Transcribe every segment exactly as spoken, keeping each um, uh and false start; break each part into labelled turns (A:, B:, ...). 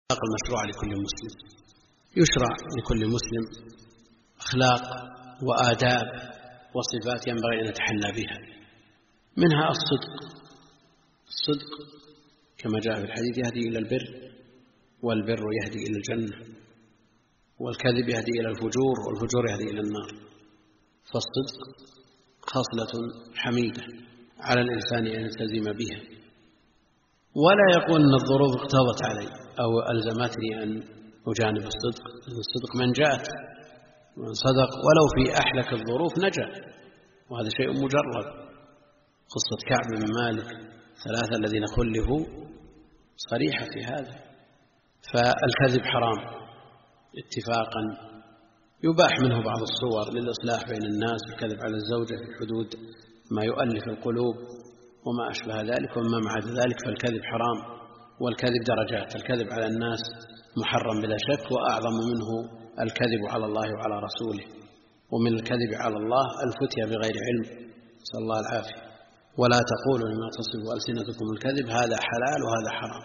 A: المشروع لكل مسلم. يشرع لكل مسلم أخلاق وآداب وصفات ينبغي أن يتحلى بها، منها الصدق. الصدق كما جاء في الحديث يهدي إلى البر، والبر يهدي إلى الجنة، والكذب يهدي إلى الفجور، والفجور يهدي إلى النار. فالصدق خصلة حميدة على الإنسان أن يلتزم بها، ولا يقول أن الظروف اقتضت علي أو ألزمتني أن أجانب الصدق. الصدق منجاة، من صدق ولو في أحلك الظروف نجا، وهذا شيء مجرد. قصة كعب بن مالك ثلاثة الذين خلفوا صريحة في هذا. فالكذب حرام اتفاقا، يباح منه بعض الصور للإصلاح بين الناس، الكذب على الزوجة في حدود ما يؤلف القلوب وما أشبه ذلك، وما مع ذلك فالكذب حرام. والكذب درجات، الكذب على الناس محرم بلا شك، وأعظم منه الكذب على الله وعلى رسوله. ومن الكذب على الله الفتية بغير علم، نسأل الله العافية. ولا تقولوا لما تصف ألسنتكم الكذب هذا حلال وهذا حرام.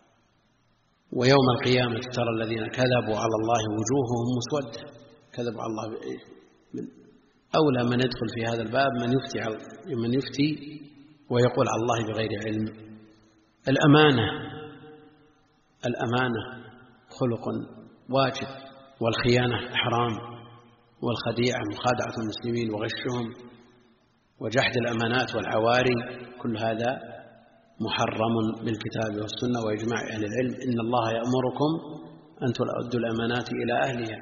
A: ويوم القيامة ترى الذين كذبوا على الله وجوههم مسودة. كذبوا على الله من أولى من يدخل في هذا الباب من يفتي من يفتي ويقول على الله بغير علم. الأمانة الأمانة خلق واجب، والخيانة حرام، والخديعة مخادعة المسلمين وغشهم وجحد الأمانات والعواري، كل هذا محرم بالكتاب والسنة وإجماع أهل العلم. إن الله يأمركم أن تؤدوا الأمانات إلى أهلها.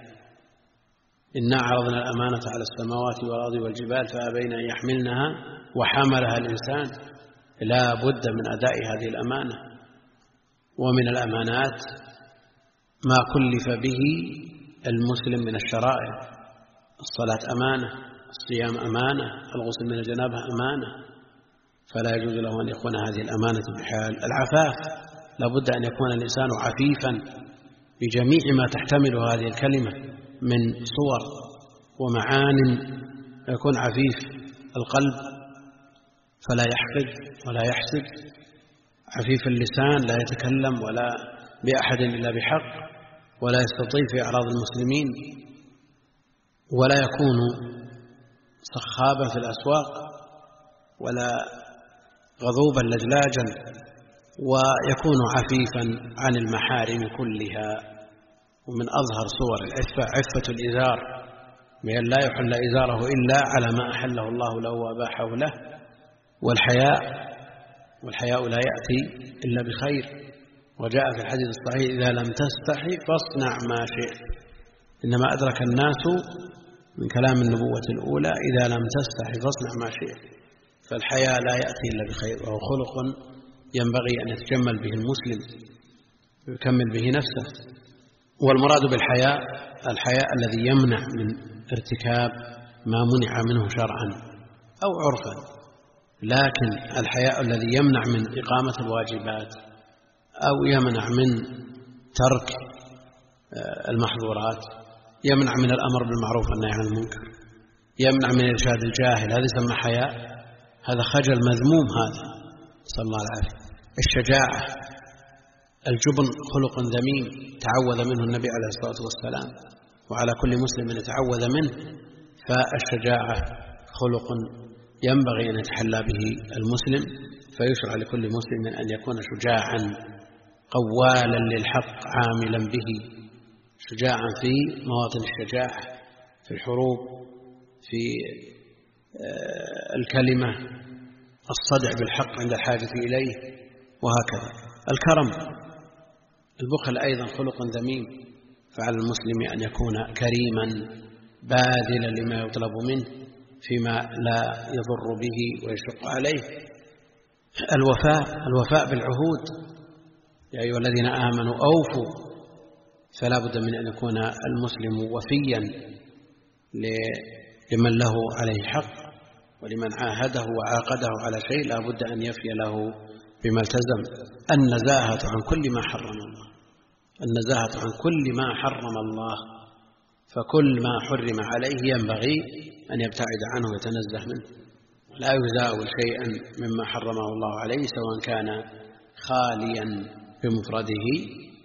A: إنا عرضنا الأمانة على السماوات والأرض والجبال فأبين أن يحملنها وحملها الإنسان. لا بد من أداء هذه الأمانة. ومن الأمانات ما كلف به المسلم من الشرائع. الصلاة أمانة، الصيام أمانة، الغسل من الجنابة أمانة، فلا يجوز له أن يكون هذه الأمانة بحال. العفاف لا بد أن يكون الإنسان عفيفا بجميع ما تحتمل هذه الكلمة من صور ومعان. يكون عفيف القلب فلا يحقد ولا يحسد، عفيف اللسان لا يتكلم ولا بأحد إلا بحق، ولا يستطيع في أعراض المسلمين، ولا يكون صخابا في الأسواق ولا غضوبا لجلاجا، ويكون عفيفا عن المحارم كلها. ومن أظهر صور العفة عفة الإزار، بأن لا يحل إزاره إلا على ما أحله الله له وأباحه له. والحياء والحياء لا يأتي إلا بخير، وجاء في الحديث الصحيح إذا لم تستحي فاصنع ما شئت. إنما أدرك الناس من كلام النبوة الأولى إذا لم تستحي فاصنع ما شئت. فالحياء لا يأتي إلا بخير، وهو خلق ينبغي أن يتجمل به المسلم ويكمل به نفسه. والمراد بالحياء الحياء الذي يمنع من ارتكاب ما منع منه شرعا أو عرفا، لكن الحياء الذي يمنع من إقامة الواجبات أو يمنع من ترك المحظورات، يمنع من الأمر بالمعروف والنهي عن المنكر، يمنع من إرشاد الجاهل، هذا يسمى حياء. هذا خجل مذموم، هذا صلى الله عليه. الشجاعة، الجبن خلق ذميم تعوذ منه النبي عليه الصلاة والسلام، وعلى كل مسلم أن يتعوذ منه. فالشجاعة خلق ينبغي أن يتحلى به المسلم، فيشرع لكل مسلم أن يكون شجاعا قوالا للحق عاملا به، شجاعا في مواطن الشجاعة، في الحروب، في الكلمة، الصدع بالحق عند الحاجة إليه، وهكذا. الكرم، البخل أيضا خلق ذميم، فعلى المسلم أن يكون كريما باذلا لما يطلب منه فيما لا يضر به ويشق عليه. الوفاء الوفاء بالعهود، يا أيها الذين آمنوا أوفوا. فلا بد من أن يكون المسلم وفيا لمن له عليه حق، ولمن عاهده وعاقده على شيء لا بد أن يفي له بما التزم. النزاهة عن كل ما حرم الله، النزاهة عن كل ما حرم الله، فكل ما حرم عليه ينبغي أن يبتعد عنه ويتنزه منه، ولا يزاول شيئا مما حرمه الله عليه، سواء كان خاليا بمفرده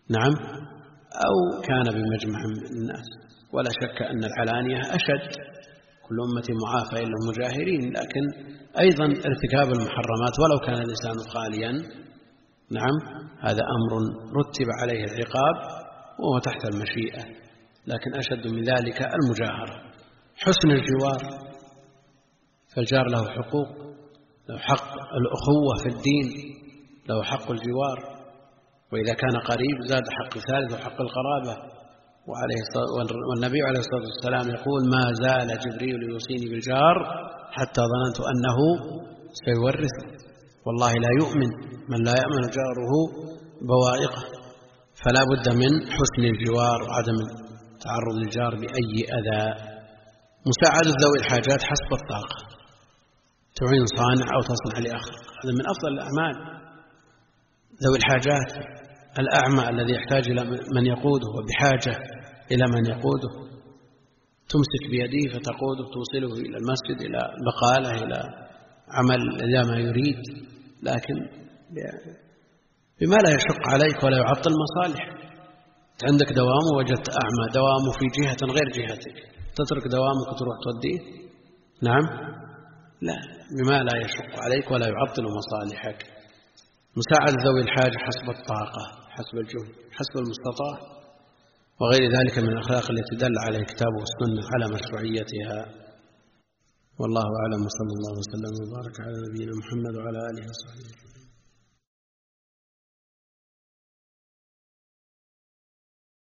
A: نعم، أو كان بمجمع من الناس. ولا شك أن العلانية أشد، كل أمة معافى إلا المجاهرين، لكن أيضا ارتكاب المحرمات ولو كان الإنسان خاليا، نعم، هذا أمر رتب عليه العقاب وهو تحت المشيئة، لكن أشد من ذلك المجاهرة. حسن الجوار، فالجار له حقوق، له حق الأخوة في الدين، له حق الجوار، وإذا كان قريب زاد حق ثالث وحق القرابة. وعليه والنبي عليه الصلاة والسلام يقول: ما زال جبريل يوصيني بالجار حتى ظننت أنه سيورث. والله لا يؤمن من لا يأمن جاره بوائقه. فلا بد من حسن الجوار وعدم تعرض الجار بأي أذى. مساعدة ذوي الحاجات حسب الطاقة، تعين صانع أو تصنع لآخر، هذا من أفضل الأعمال. ذوي الحاجات، الأعمى الذي يحتاج إلى من يقوده وبحاجة إلى من يقوده، تمسك بيده فتقوده، توصله إلى المسجد، إلى بقالة، إلى عمل إلى ما يريد، لكن بما لا يشق عليك ولا يعطل مصالح. عندك دوام ووجدت أعمى دوامه في جهة غير جهتك، تترك دوامك وتروح توديه؟ نعم، لا، بما لا يشق عليك ولا يعطل مصالحك. مساعدة ذوي الحاجة حسب الطاقة، حسب الجهد، حسب المستطاع، وغير ذلك من الأخلاق التي دل عليه الكتاب والسنة على مشروعيتها. والله أعلم، وصلى الله وسلم وبارك على نبينا محمد وعلى آله وصحبه.